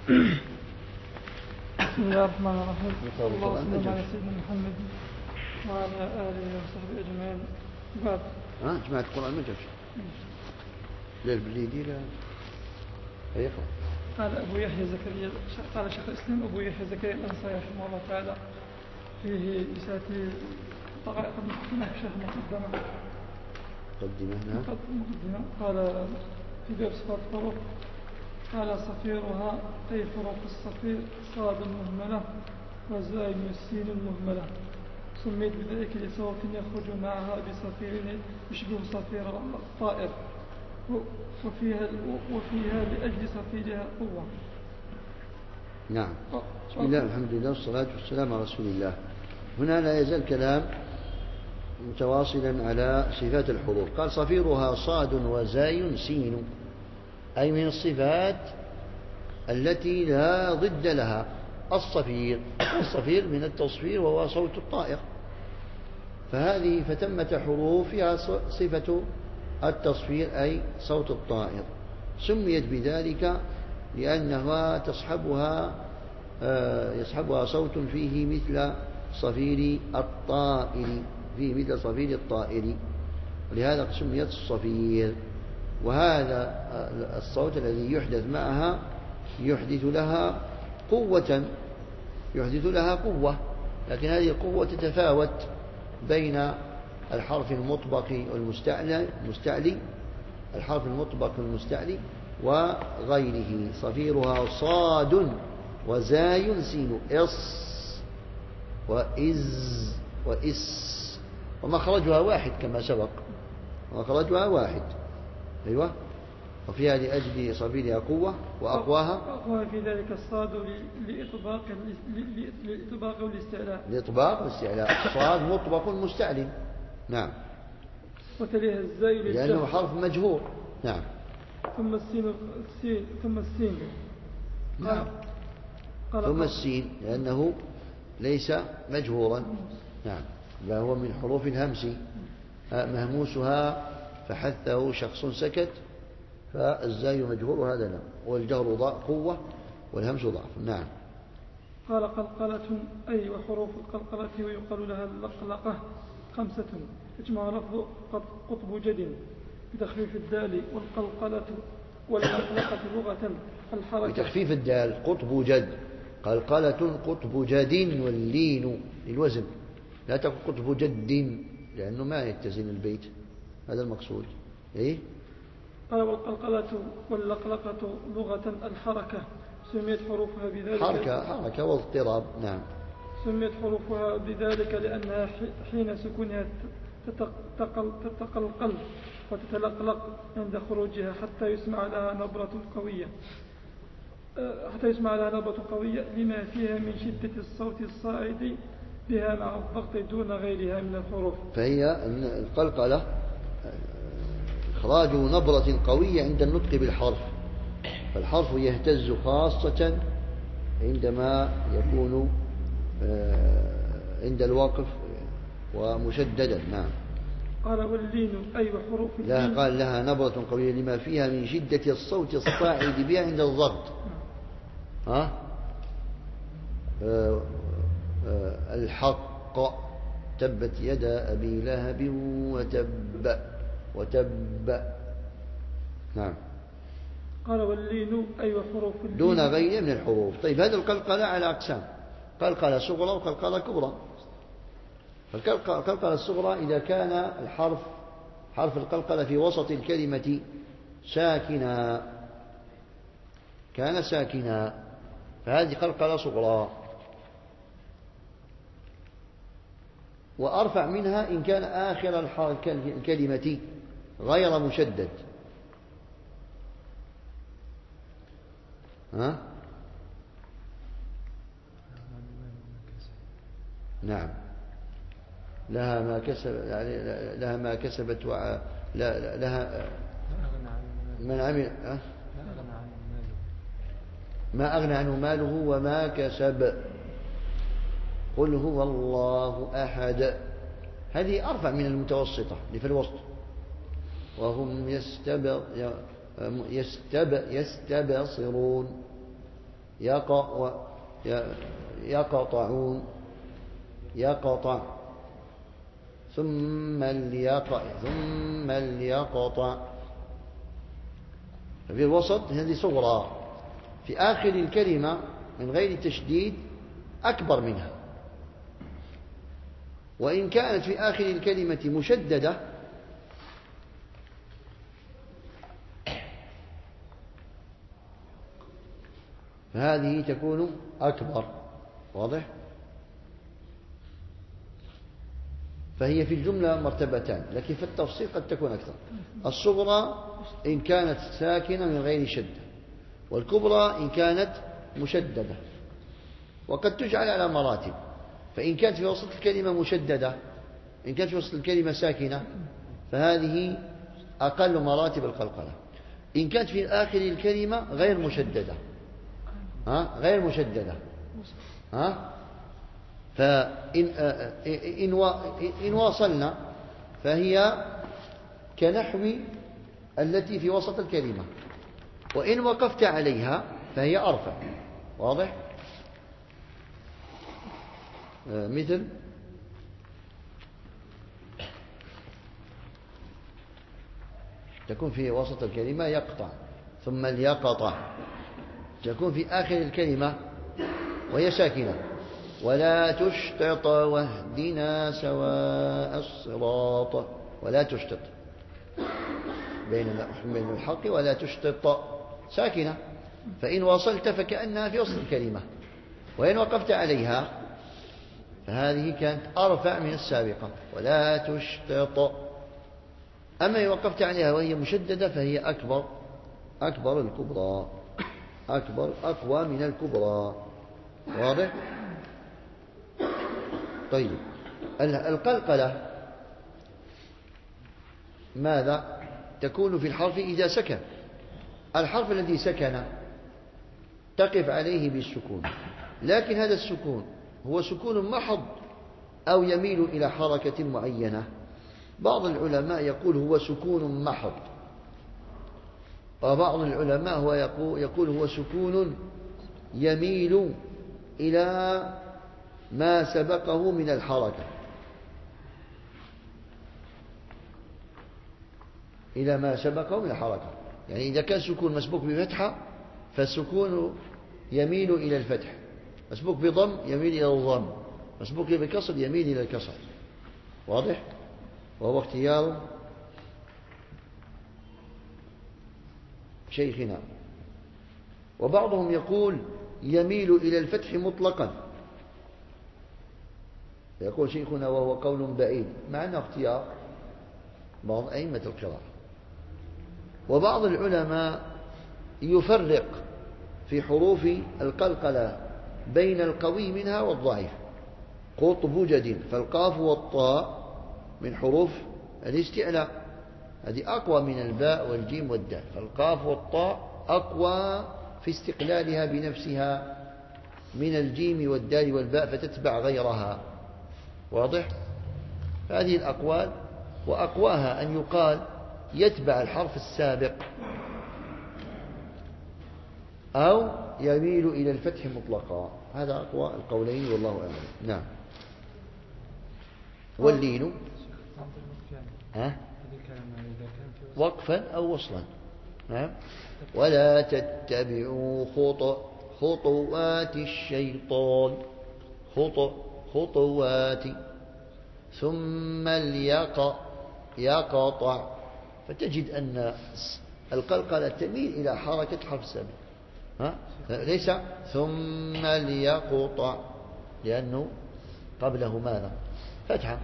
بسم الله الرحمن الرحيم. اللهم صل على سيدنا محمد وعلى آله وصحبه أجمعين. بعد جماعة القرآن ما جابش ليل بالليل لا يقرأ. قال أبو يحيى زكريا، قال شيخ الإسلام أبو يحيى زكريا الأنصاري رحمه الله تعالى فيه رسالة طرائق المقدمة شيخ مقدمة قال في باب صفات الحروف، قال صفيرها أي حروف الصفير صاد المهملة وزاي والسين المهملة، سميت بذلك لصوت يخرج معها بصفير يشبه صفير الطائر، وفيها لأجل صفيرها قوة. نعم. بسم الله الحمد لله والصلاة والسلام على رسول الله. هنا لا يزال كلام متواصلا على صفات الحروف. قال صفيرها صاد وزاي سين، أي من الصفات التي لا ضد لها. الصفير من التصفير وهو صوت الطائر، فهذه فتمت حروف فيها صفة التصفير أي صوت الطائر، سميت بذلك لأنها يصحبها صوت فيه مثل صفير الطائر، ولهذا سميت الصفير. وهذا الصوت الذي يحدث معها يحدث لها قوة، لكن هذه القوة تتفاوت بين الحرف المطبق والمستعلي، وغيره. صفيرها صاد وزاي سين، وإس، ومخرجها واحد كما سبق، مخرجها واحد. أيوة. وفيها لأجل صفيرها قوة وأقواها في ذلك الصاد للإطباق والاستعلاء. صاد مطبق مستعلي. نعم. وتليها الزاي لأنه حرف مجهور. نعم. ثم السين. نعم. ثم السين لأنه ليس مجهورا. نعم. فهو من حروف الهمس، مهموسها فحثه شخص سكت، فالزاي مجهور، هذا لا. والجهر قوة والهمس ضعف. نعم. قال قلقلة أي وحروف القلقلة ويقال لها اللقلقة 5، يجمع لفظ قطب جد بتخفيف الدال، والقلقلة واللقلقة لغة الحركة بتخفيف الدال قطب جد، قلقلة قطب جد، واللين للوزن، لا تقل قطب جد لأنه ما يتزن البيت، هذا المقصود. إيه؟ قال والقلقلة واللقلقة لغة الحركة، سميت حروفها بذلك حركة واضطراب. نعم. سميت حروفها بذلك لأنها حين سكونها تتقلقل وتتلقلق عند خروجها حتى يسمع لها نبرة قوية لما فيها من شدة الصوت الصاعد بها مع الضغط دون غيرها من الحروف. فهي القلقلة إخراج نبرة قوية عند النطق بالحرف، فالحرف يهتز خاصة عندما يكون عند الوقف ومشددا. نعم. قال واللين أي حروف اللين. قال لها نبرة قوية لما فيها من شدة الصوت الصاعد بها عند الضغط. الحق تبت يدا أبي لهب وتب. نعم. قال واللين أي حروف اللين دون غيره من الحروف. طيب هذه القلقلة على أقسام، قلقلة صغرى وقلقلة كبرى. القلقلة الصغرى إذا كان حرف القلقلة في وسط الكلمة كان ساكنا فهذه قلقلة صغرى. وأرفع منها إن كان آخر الكلمة غير مشدد. نعم. لها ما كسبت لها من عمل ما أغنى عنه ماله وما كسب. قل هو الله أحد، هذه أرفع من المتوسطة اللي في الوسط. وهم يستبصرون يقطعون يقطع ثم ليقطع. ففي الوسط هذه صغرى، في آخر الكلمة من غير تشديد أكبر منها، وإن كانت في آخر الكلمة مشددة فهذه تكون أكبر. واضح؟ فهي في الجملة مرتبتان، لكن في التفصيل قد تكون أكثر. الصغرى إن كانت ساكنة من غير شدة، والكبرى إن كانت مشددة، وقد تجعل على مراتب. فإن كانت في وسط الكلمة مشددة، إن كانت في وسط الكلمة ساكنة، فهذه أقل مراتب القلقلة. إن كانت في آخر الكلمة غير مشددة، غير مشددة، فإن واصلنا فهي كنحو التي في وسط الكلمة، وإن وقفت عليها فهي أرفع. واضح؟ مثل تكون في وسط الكلمة يقطع ثم ليقطع، تكون في آخر الكلمة وهي ساكنة ولا تشطط واهدنا سواء الصراط. ولا تشطط بين الحق ولا تشطط ساكنة، فإن وصلت فكأنها في وسط الكلمة، وإن وقفت عليها فهذه كانت أرفع من السابقة ولا تشطط. أما إن وقفت عليها وهي مشددة فهي أكبر الكبرى، أقوى من الكبرى. واضح؟ طيب، القلقلة ماذا تكون في الحرف إذا سكن؟ الحرف الذي سكن تقف عليه بالسكون، لكن هذا السكون هو سكون محض أو يميل إلى حركة معينة. بعض العلماء يقول هو سكون محض، وبعض العلماء يقول هو سكون يميل إلى ما سبقه من الحركة، إلى ما سبقه من الحركة. يعني إذا كان سكون مسبوق بفتحة فالسكون يميل إلى الفتح، مسبوق بضم يميل إلى الضم، مسبوق بكسر يميل إلى الكسر. واضح؟ وهو اختيار شيخنا. وبعضهم يقول يميل إلى الفتح مطلقا، يقول شيخنا وهو قول بعيد، مع أنه اختيار بعض أئمة القراءة. وبعض العلماء يفرق في حروف القلقلة بين القوي منها والضعيف. قطب جد، فالقاف والطاء من حروف الاستعلاء، هذه أقوى من الباء والجيم والدال، فالقاف والطاء أقوى في استقلالها بنفسها من الجيم والدال والباء فتتبع غيرها. واضح؟ هذه الأقوال، وأقواها أن يقال يتبع الحرف السابق أو يميل إلى الفتح مطلقا. هذا أقوى القولين والله أعلم. نعم. واللين وقفا أو وصلا. نعم. ولا تتبعوا خطوات الشيطان، خطوات، ثم يقطع. فتجد أن القلقلة تميل إلى حركة حرف السابق، ليس ثم ليقطع، لأنه قبله ماذا؟ فتحة.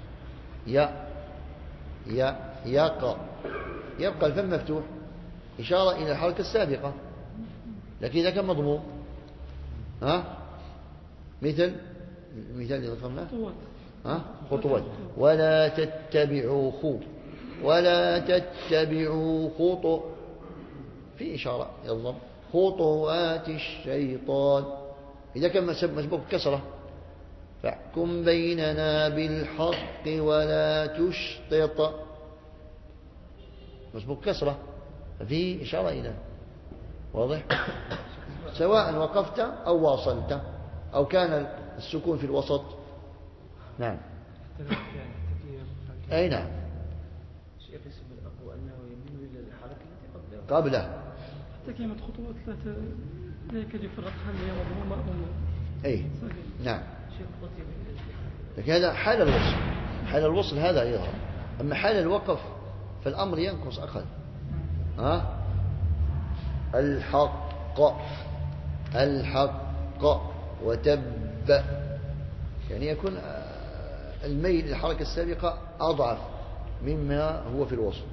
يبقى الفم مفتوح إشارة إلى الحركة السابقة، لكن إذا كان مضموم مثل المثال اللي ذكرناه خطوات. ولا تتبعوا خطو في إشارة يضم خطوات الشيطان. إذا كان مسبوق كسرة فاحكم بيننا بالحق ولا تشطط، مسبوق كسرة ففي إشارة إلى. واضح؟ سواء وقفت أو واصلت أو كان السكون في الوسط. نعم. أي نعم. قبله حتى كلمة خطوات لا يكاد يفرقها اللي هي مضمومة أو أي نعم. لكن هذا حال الوصل، حال الوصل هذا يظهر، أما حال الوقف فالأمر ينقص أقل. الحق وتب، يعني يكون الميل الحركة السابقة أضعف مما هو في الوصل،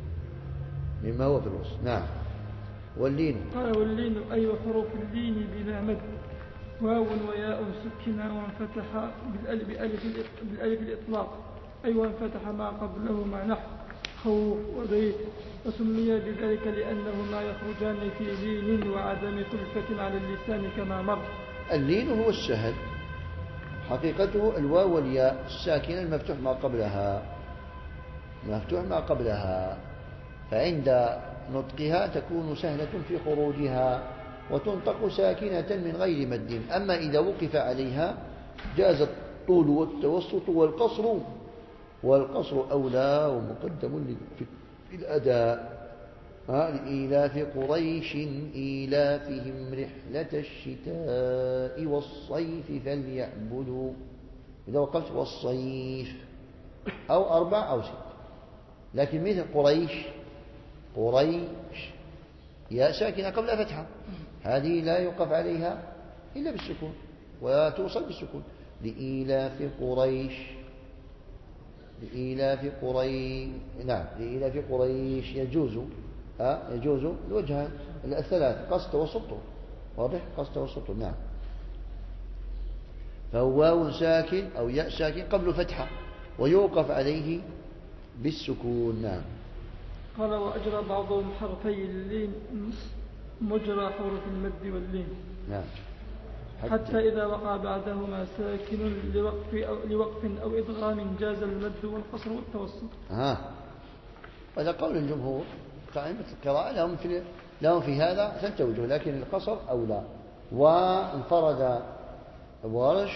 نعم. واللين قال واللين أي حروف اللين بلا مد، واو وياء سكنا وانفتح بالألف الإطلاق، أي وانفتح ما قبله مع نحو خوف وبيت، وسمي بذلك لأنهما يخرجان في لين وعدم كلفة على اللسان كما مر. اللين هو السهل، حقيقته الواو والياء الساكنة المفتوح ما قبلها، فعند نطقها تكون سهلة في خروجها وتنطق ساكنة من غير مد. أما إذا وقف عليها جاز الطول والتوسط والقصر أولى ومقدم في الأداء. لإيلاف قريش إيلافهم رحلة الشتاء والصيف فليعبدوا، إذا وقفت والصيف أو 4 أو 6. لكن مثل قريش يا ساكنة قبل فتحة، هذه لا يوقف عليها إلا بالسكون وتوصل بالسكون. لإيلاف قريش يجوز الوجهان الثلاث، قصد وسطه، واضح، قصد وسطه. نعم. فهو واو ساكن أو ياء ساكن قبل فتحة ويوقف عليه بالسكون. نعم. قال وأجرى بعضهم حرفي اللين مجرى حروف المد واللين. نعم. حتى إذا وقع بعدهما ساكن لوقف أو إدغام جاز المد والقصر والتوسط. هذا قول الجمهور، قائمة القراءة لهم في هذا 3 وجوه، لكن القصر أولى. وانفرد ورش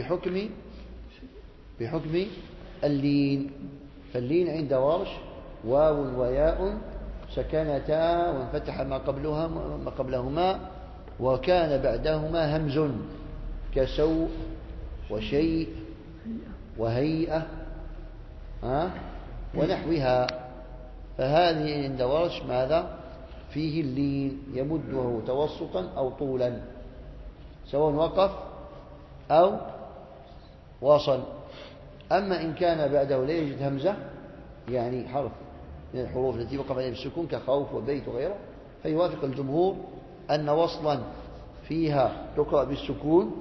بحكم اللين، فاللين عند ورش واو وياء سكنتا وانفتح ما قبلهما وكان بعدهما همز كسوء وشيء وهيئة ونحوها. فهذه عند ورش ماذا؟ فيه اللين يمده توسطا أو طولا، سواء وقف أو وصل. أما إن كان بعده لا يجد همزة، يعني حرف من الحروف التي وقف عليها بالسكون كخوف وبيت وغيره، فيوافق الجمهور أن وصلا فيها تقرأ بالسكون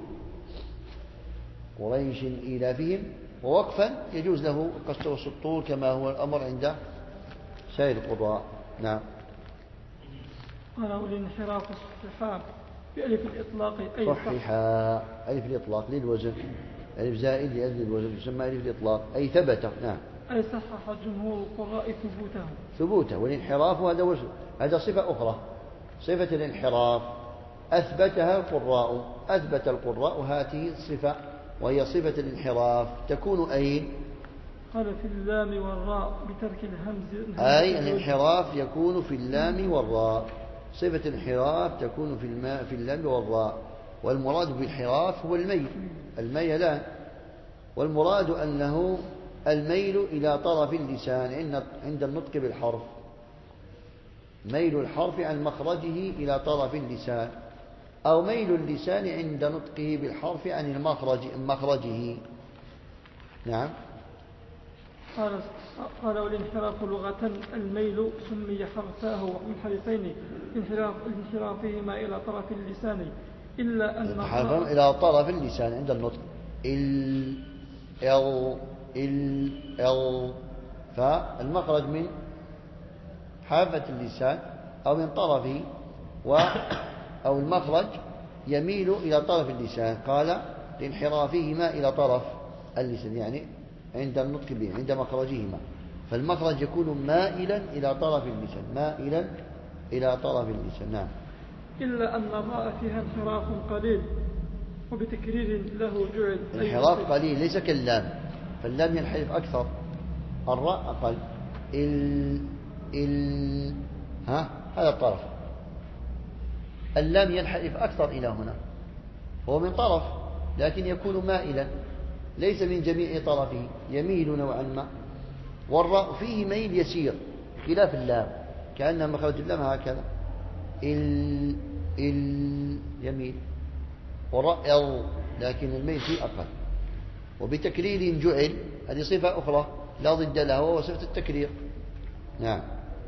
قريش إيلافهم، ووقفا يجوز له القصر والسطور كما هو الأمر عند سائر القراء. نعم. قال والانحراف الصحاب بألف الإطلاق أي صحيحا، ألف الإطلاق للوزن، ألف زائد لأجل الوزن يسمى ألف الإطلاق أي ثبت. نعم. أي صحح جمهور القراء ثبوته. والانحراف هذا صفة أخرى، صفة الانحراف أثبت القراء هذه الصفة، وهي صفة الانحراف تكون أين؟ قال في اللام والراء بترك الهمز. أي الانحراف يكون في اللام والراء، صفة الانحراف تكون في اللام والراء. والمراد بالانحراف هو الميلان، والمراد أنه الميل إلى طرف اللسان عند النطق بالحرف، ميل الحرف عن مخرجه إلى طرف اللسان، أو ميل اللسان عند نطقه بالحرف عن مخرجه. نعم. قال والانحراف لغة الميل سمي حرفاه من حرفين لانحرافهما إلى طرف اللسان، إلا أن إلى طرف اللسان عند النطق فالمخرج من حافة اللسان أو من طرفه أو المخرج يميل إلى طرف اللسان. قال لانحرافهما إلى طرف اللسان، يعني عند النطق به عند مخرجهما، فالمخرج يكون مائلا إلى طرف اللسان، نعم. إلا أن الراء فيها انحراف قليل وبتكرير له جعل. انحراف قليل ليس كاللام، فاللام ينحرف أكثر، الراء أقل. هذا الطرف. اللام ينحرف أكثر إلى هنا، هو من طرف لكن يكون مائلا، ليس من جميع طرفه، يميل نوعا ما. والراء فيه ميل يسير خلاف اللام، كأن مخرج اللام هكذا يميل، والراء لكن الميل فيه أقل. وبتكرير جعل، هذه صفة أخرى لا ضد لها وهو صفة التكرير. نعم.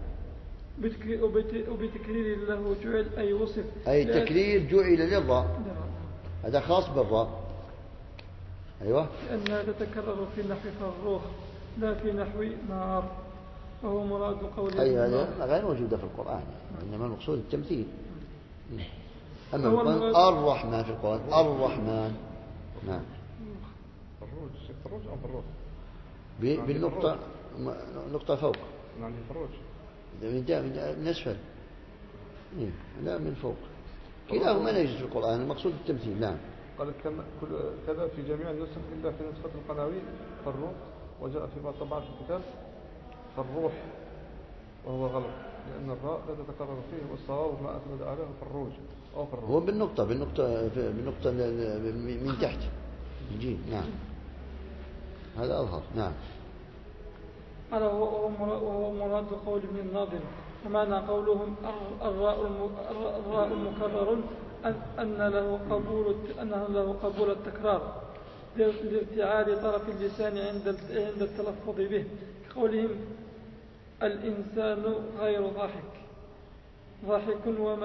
وبتكرير له جعل أي وصف، أي تكرير جعل للراء، هذا خاص بالراء. أيوة. لأنها تتكرر في نحو فروخ لا في نحو نار، وهو مراد قوله. أي هذا غير موجودة في القرآن، إنما المقصود التمثيل. أما الرحمن في القرآن الرحمن. نعم. فروج أو فروج بالنقطة، نقطة فوق. نعم فروج. من أسفل. لا من فوق. كلاهما لا يوجد في القرآن، المقصود التمثيل. نعم. قال كذا في جميع النسخ إلا في نسخة القناوي فالروح، وجاء في بعض طبعات الكتاب فالروح، وهو غلط لأن الراء لا تتكرر فيه، والصواب ما أثبت عليه فالروج أو فالروج. هو بالنقطة من تحت الجيم. نعم هذا أظهر. نعم. قال وهو مراد قول ابن الناظم، ومعنى قولهم الراء مكرر أنه له قبول التكرار لارتعاد طرف اللسان عند التلفظ به، كقولهم الإنسان غير ضاحك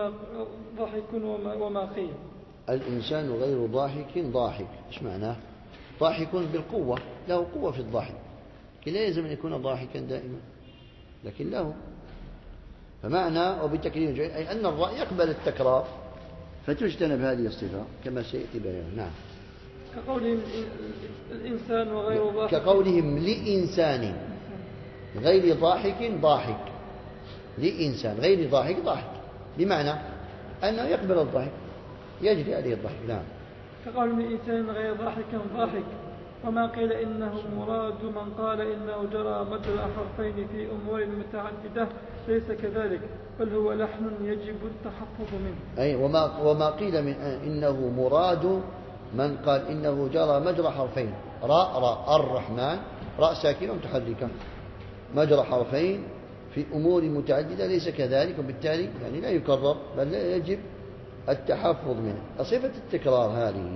وما قيل. الإنسان غير ضاحك إيش معناه؟ ضاحك بالقوة، له قوة في الضحك، لا يلزم أن يكون ضاحكا دائما، لكن له. فمعنى وبتكرير جيد أي أن الراء يقبل التكرار فتجتنب هذه الصفة كما سيأتي بيانه. نعم. كقولهم الإنسان وغير ضاحك، كقولهم لإنسان غير ضاحك لإنسان غير ضاحك، بمعنى أنه يقبل الضحك، يجري عليه الضحك. نعم. كقولهم لإنسان غير ضاحك، وما قيل إنه مراد من قال إنه جرى مجرى حرفين في أمور متعددة ليس كذلك، بل هو لحن يجب التحفظ منه. أي وما قيل من إنه مراد من قال إنه جرى مجرى حرفين، راء الرحمن، راء ساكنة متحركة، مجرى حرفين في أمور متعددة ليس كذلك، وبالتالي يعني لا يكرر بل لا يجب التحفظ منه. صفة التكرار هذه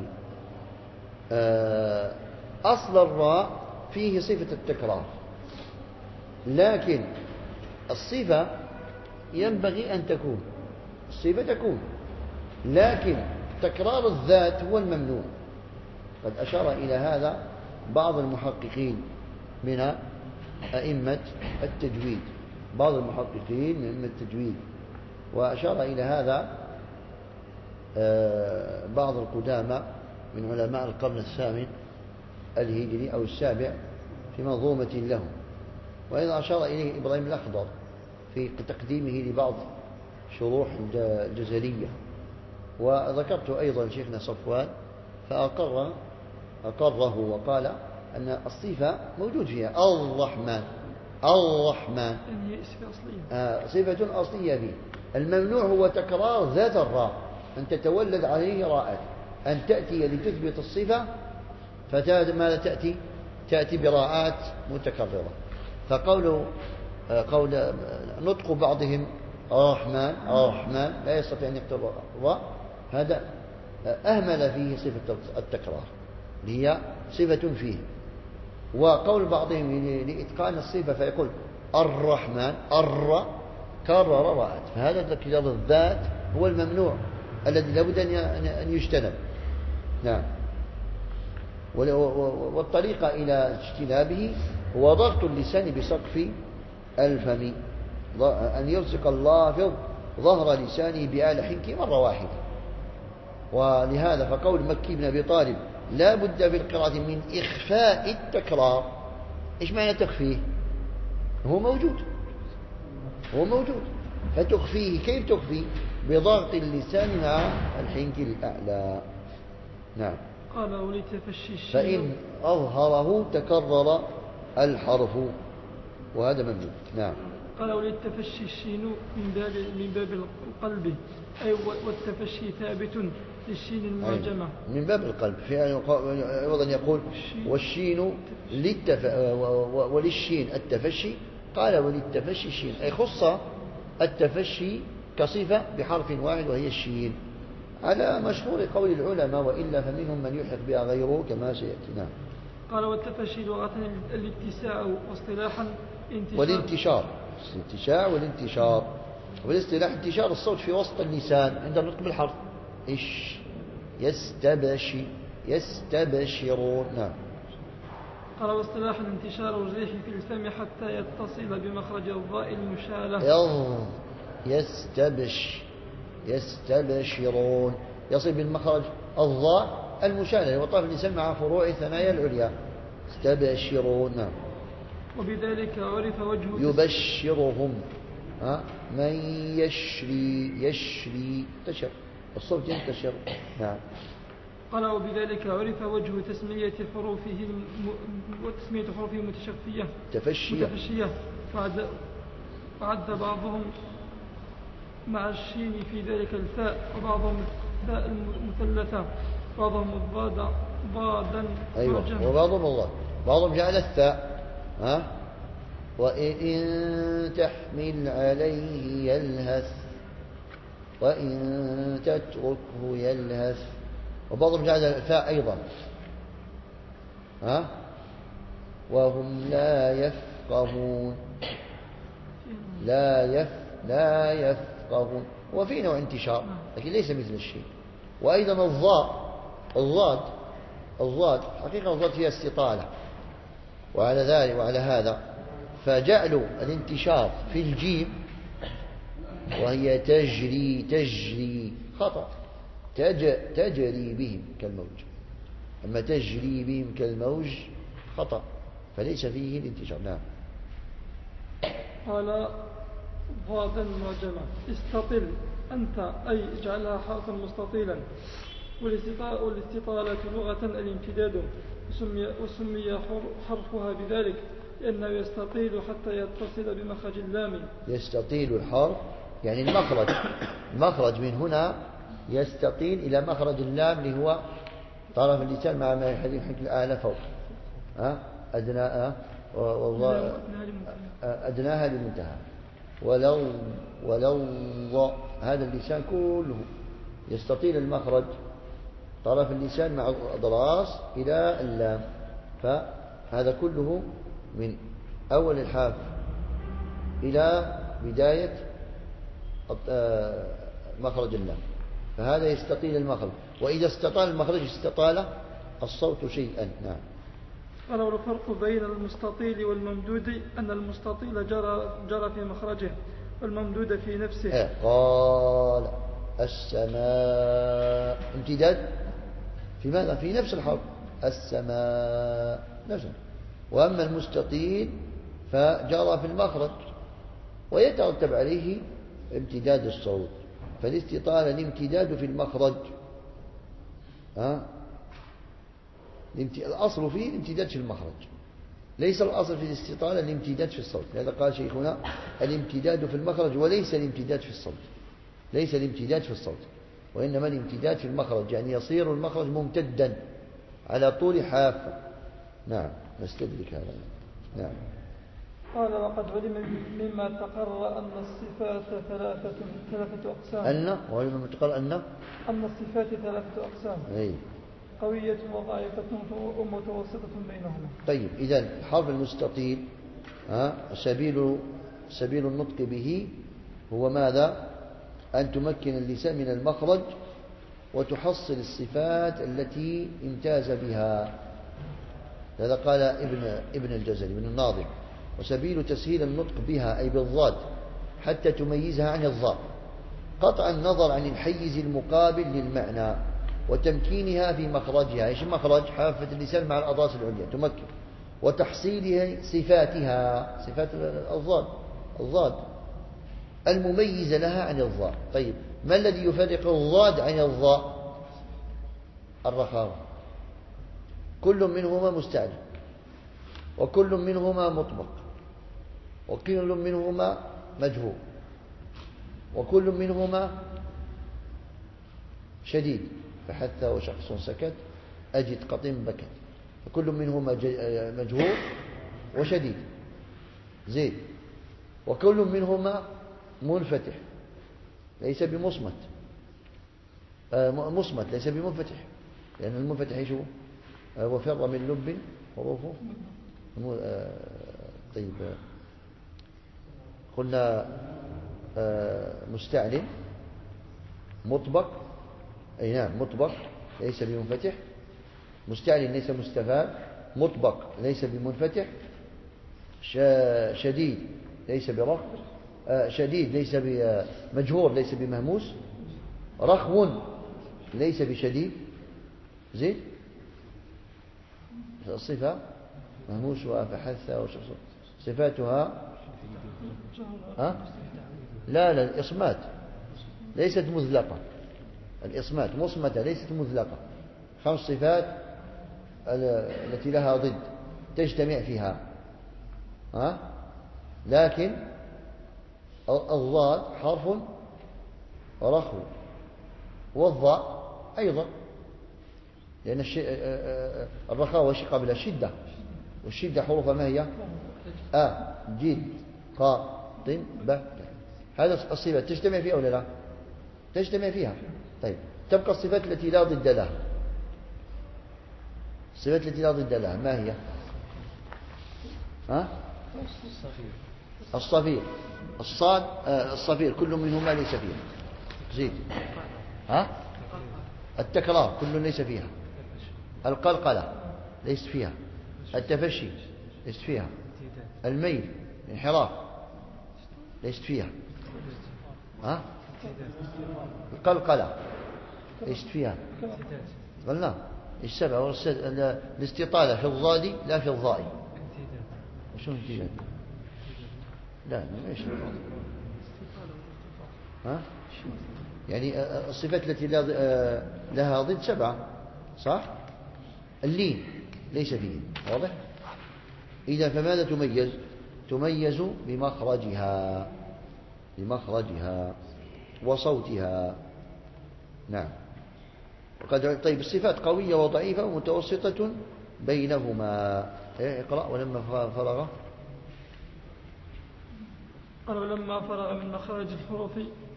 أصل الراء فيه صفة التكرار، لكن الصفة ينبغي أن تكون، الصفة تكون، لكن تكرار الذات هو الممنوع. قد أشار إلى هذا بعض المحققين من أئمة التجويد، وأشار إلى هذا بعض القدامى من علماء القرن الثامن الهجري أو السابع في منظومة لهم، وأيضا أشار إليه إبراهيم الأخضر في تقديمه لبعض شروح الجزرية. وذكرت أيضا شيخنا صفوان فأقره وقال أن الصفة موجود فيها الرحمن صفة أصلية فيه، الممنوع هو تكرار ذات الراء، أن تتولد عليه راءات، أن تأتي لتثبت الصفة ماذا تأتي براءات متكررة. فقول نطق بعضهم الرحمن لا يستطيع أن يكتب الراء، هذا أهمل فيه صفة التكرار اللي هي صفة فيه. وقول بعضهم لإتقان الصفة فيقول الرحمن كرر راءات، فهذا تكرار الذات هو الممنوع الذي لابد أن يجتنب. نعم. والطريقة إلى اجتنابه هو ضغط اللسان بسقف الفم، أن يلصق اللافظ ظهر لسانه بآل حنكه مرة واحدة. ولهذا فقول مكي بن أبي طالب لا بد في القراءة من إخفاء التكرار. إيش معنى تخفيه؟ هو موجود فتخفيه. كيف تخفيه؟ بضغط اللسان مع الحنك الأعلى. نعم. قال ولتفشي الشين فإن أظهره تكرر الحرف، وهذا ممنوع. نعم. قال وللتفشي الشين من باب القلب، أي والتفشي ثابت للشين المعجمة من باب القلب. في أيضا يقول والشين وللشين التفشي، قال وللتفشي الشين، أي خص التفشي كصفة بحرف واحد وهي الشين، على مشهور قول العلماء، وإلا فمنهم من يلحق بها غيره كما سيأتي. نعم. قال والتفشي لغة الاتساع، واصطلاحا والانتشار. الاتساع والانتشار، والاصطلاح انتشار الصوت في وسط اللسان عند النطق بالحرف. يستبشرون. نعم. قال واصطلاحا انتشار الريح في الفم حتى يتصل بمخرج الضاء المشالة. يستبشرون، يصل بالمخرج الضاء المشالة وطرف اللسان مع فروع الثنايا العليا. يستبشرون. نعم. وبذلك عرف وجه يبشرهم من يشري انتشر الصوت ينتشر. نعم. قال وبذلك عرف وجه تسمية حروفه متفشية فعد بعضهم مع الشين في ذلك الفاء، وبعضهم الفاء المثلثة، بعضهم ضادا. أيوة. وبعضهم الله، بعضهم جعل الثاء وإن تحمل عليه يلهث وإن تتركه يلهث، وبعضهم جعل الفاء أيضا وهم لا يفقهون. لا يفقهون، وفي نوع انتشار لكن ليس مثل الشيء. وأيضا الضاد حقيقة الضاد فيها استطالة، وعلى ذلك وعلى هذا فجعلوا الانتشار في الجيم وهي تجري خطأ. تجري بهم كالموج، أما تجري بهم كالموج خطأ، فليس فيه الانتشار. نعم. قال ضادا معجمة. استطل أنت، أي اجعلها حرفا مستطيلا. والاستطالة لغة الامتداد، وسمي حرفها بذلك لأنه يستطيل حتى يتصل بمخرج اللام. يستطيل الحرف يعني المخرج من هنا يستطيل إلى مخرج اللام اللي هو طرف اللسان مع ما الحنك الأعلى فوق أدناها للمنتهى. ولو هذا اللسان كله يستطيل المخرج طرف اللسان مع الأضراس إلى اللام، فهذا كله من أول الحرف إلى بداية مخرج اللام، فهذا يستطيل المخرج. وإذا استطال المخرج استطال الصوت شيئا. نعم. قال والفرق بين المستطيل والممدود أن المستطيل جرى في مخرجه، والممدود في نفسه. قال السماء امتداد في ماذا؟ في نفس الحرف السماء نفسه. وأما المستطيل فجرى في المخرج ويترتب عليه امتداد الصوت، فالاستطالة الامتداد في المخرج. الأصل فيه الامتداد في المخرج، ليس الأصل في الاستطالة الامتداد في الصوت. لهذا قال شيخنا الامتداد في المخرج وليس الامتداد في الصوت. ليس الامتداد في الصوت، وإنما الامتداد في المخرج، يعني يصير المخرج ممتدا على طول حافة. نعم. نستدرك هذا. نعم. قال وقد علم مما تقرر أن الصفات ثلاثة أقسام. وعلم مما تقرر أن الصفات ثلاثة أقسام. أي. قوية وضعيفة ومتوسطة بينهما. طيب، إذن الحرف المستطيل سبيل النطق به هو ماذا؟ أن تمكن اللسان من المخرج وتحصل الصفات التي امتاز بها. هذا قال ابن الجزري ابن الناظم. وسبيل تسهيل النطق بها أي بالضاد حتى تميزها عن الضاء، قطع النظر عن الحيز المقابل للمعنى، وتمكينها في مخرجها. ايش المخرج؟ حافة اللسان مع الأضراس العليا تمكن، وتحصيلها صفاتها، صفات الضاد المميز لها عن الضاء. طيب ما الذي يفرق الضاد عن الضاء؟ الرخاوة. كل منهما مستعلي، وكل منهما مطبق، وكل منهما مجهول، وكل منهما شديد، فحث وشخص سكت أجد قط بكت. فكل منهما مجهول وشديد زيد، وكل منهما منفتح ليس بمصمت، مصمت ليس بمنفتح، لأن المنفتح شو وفر من لب حروفه. طيب قلنا مستعلم مطبق، أي نعم مطبق ليس بمنفتح، مستعلم ليس مستفال، مطبق ليس بمنفتح، شديد ليس برخ، شديد ليس بمجهور ليس بمهموس، رخو ليس بشديد زيد. الصفة مهموس وفحث وشخص صفاتها لا الإصمات ليست مذلقة، الإصمات مصمتة ليست مذلقة. 5 صفات التي لها ضد تجتمع فيها، لكن الضاد حرف رخو، والضاء أيضا، لأن الرخاوة قبل الشدة، والشدة حروفها ما هي؟ جيد قا طن ب. هذا الصفات تجتمع فيها ولا لا؟ تجتمع فيها. طيب تبقى الصفات التي لا ضد لها. الصفات التي لا ضد لها ما هي؟ الصفير، الصاد، الصفير كل منهما ليس فيها زيد. التكرار كل ليس فيها، القلقلة ليس فيها، التفشي ليس فيها، الميل الانحراف ليس فيها، القلقلة ليس فيها، قلنا السبع الاستطالة في الضاد لا في الضاء. شو امتداد؟ لا ايش يعني الصفات التي لها ضد 7 صح؟ اللين ليس فيه، واضح؟ إذا فماذا تميز؟ تميز بمخرجها وصوتها. نعم. طيب الصفات قوية وضعيفة ومتوسطة بينهما. اقرأ ولما فرغ. قال ولما فرغ من مخارج الحروف.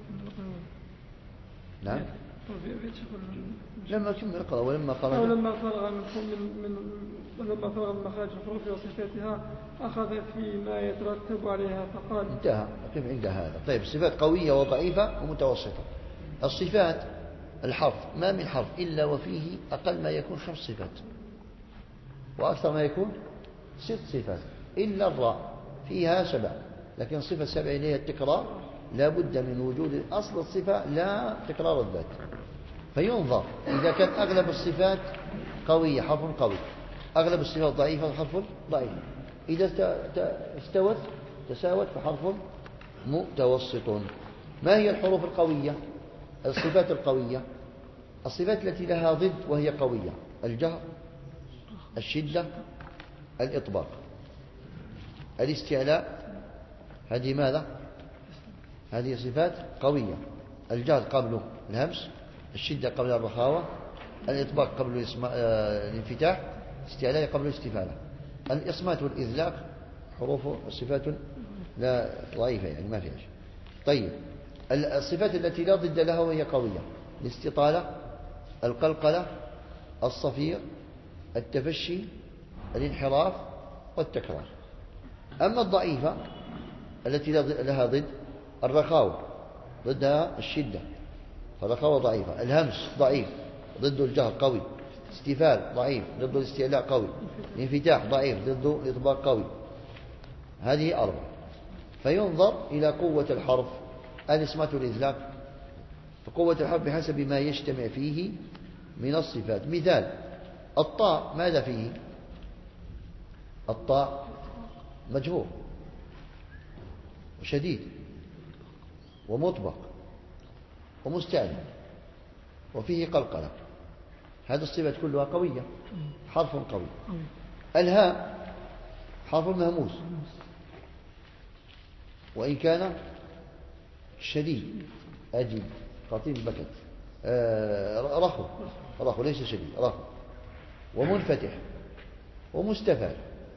نعم. لما كم اقرأ ولما فرغ. ولما فرغ ولما فرغ من مخارج الحروف وصفاتها أخذ فيما يترتب عليها فقال. انتهى. كيف عند هذا؟ طيب الصفات قوية وضعيفة ومتوسطة. الصفات الحرف ما من حرف إلا وفيه أقل ما يكون 5 صفات، وأكثر ما يكون 6 صفات، إلا الراء فيها 7، لكن صفة 7 إليها التكرار، لا بد من وجود أصل الصفة لا تكرار الذات. فينظر إذا كان أغلب الصفات قوية حرف قوي، أغلب الصفات ضعيفة حرف ضعيف، إذا تساوت فحرف متوسط. ما هي الحروف القوية؟ الصفات القوية الصفات التي لها ضد وهي قوية: الجهر، الشدة، الإطباق، الاستعلاء. هذه ماذا؟ هذه صفات قوية. الجهر قبل الهمس، الشدة قبل الرخاوة، الإطباق قبل الانفتاح، الاستعلاء قبل الاستفالة. الإصمات والإذلاق حروف صفات لا ضعيفة يعني ما فيها شيء. طيب الصفات التي لا ضد لها وهي قوية: الاستطالة، القلقلة، الصفير، التفشي، الانحراف، والتكرار. أما الضعيفة التي لها ضد: الرخاوة ضدها الشدة، فالرخاوة ضعيفة. الهمس ضعيف ضد الجهر قوي. استفال ضعيف ضد الاستعلاء قوي. الانفتاح ضعيف ضد الإطباق قوي. هذه 4. فينظر إلى قوة الحرف. الإصمات والإذلاق، فقوة الحرف بحسب ما يجتمع فيه من الصفات. مثال: الطاء ماذا فيه؟ الطاء مجهور وشديد ومطبق ومستعلى وفيه قلقلة. هذه الصفات كلها قوية، حرف قوي. الهاء حرف مهموس وإن كان شديد، أجل خطيب بكت، رخو ليس شديد، رخو، ومنفتح ومستفال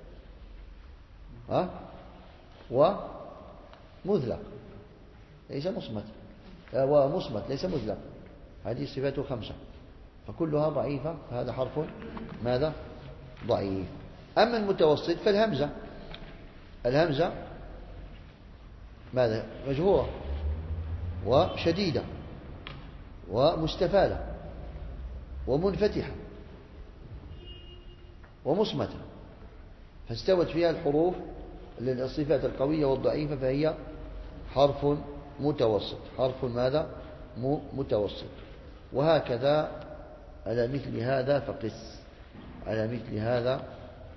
ومذلق ليس مصمت، ومصمت ليس مذلق. هذه صفاته 5 فكلها ضعيفة، فهذا حرف ماذا؟ ضعيف. أما المتوسط الهمزة ماذا؟ مجهورة وشديدة ومستفالة ومنفتحة ومصمتة، فاستوت فيها الحروف الصفات القوية والضعيفة، فهي حرف متوسط. حرف ماذا؟ متوسط. وهكذا على مثل هذا فقس، على مثل هذا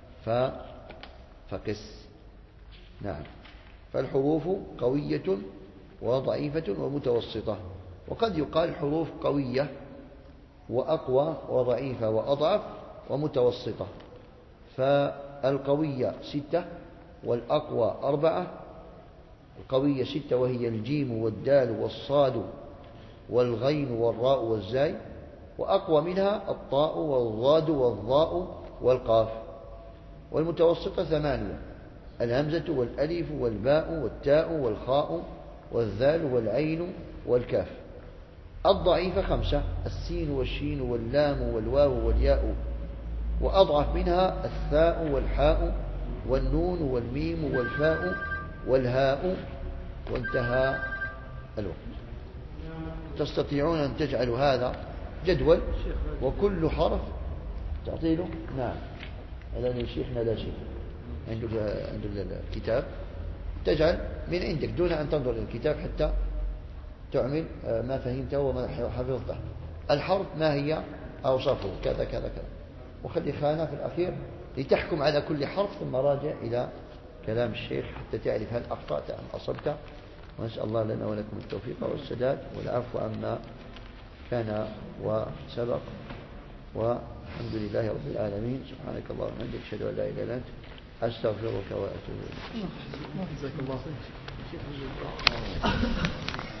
فقس. نعم. فالحروف قوية وضعيفة ومتوسطة. وقد يقال حروف قوية وأقوى وضعيفة وأضعف ومتوسطة. فالقوية 6 والأقوى 4. القوية 6 وهي الجيم والدال والصاد والغين والراء والزاي، وأقوى منها الطاء والضاد والظاء والقاف. والمتوسطة 8 الهمزة والألف والباء والتاء والخاء والذال والعين والكاف. الضعيفة 5 السين والشين واللام والواو والياء، وأضعف منها الثاء والحاء والنون والميم والفاء والهاء. وانتهى الوقت. تستطيعون أن تجعلوا هذا جدول وكل حرف تعطيله. نعم. الآن شيخنا لا شيء عنده الكتاب، تجعل من عندك دون أن تنظر إلى الكتاب حتى تعمل ما فهمته وما حفظته. الحرف ما هي أوصافه كذا كذا كذا، وخلي خانة في الأخير لتحكم على كل حرف، ثم راجع إلى كلام الشيخ حتى تعرف هل أخطأت أم أصبت. ونسأل الله لنا ولكم التوفيق والسداد والعفو عما كان وسبق. والحمد لله رب العالمين. سبحانك اللهم وبحمدك أشهد أن لا إله إلا أنت أستغفرك وأتوب إليك. جزاك الله خير.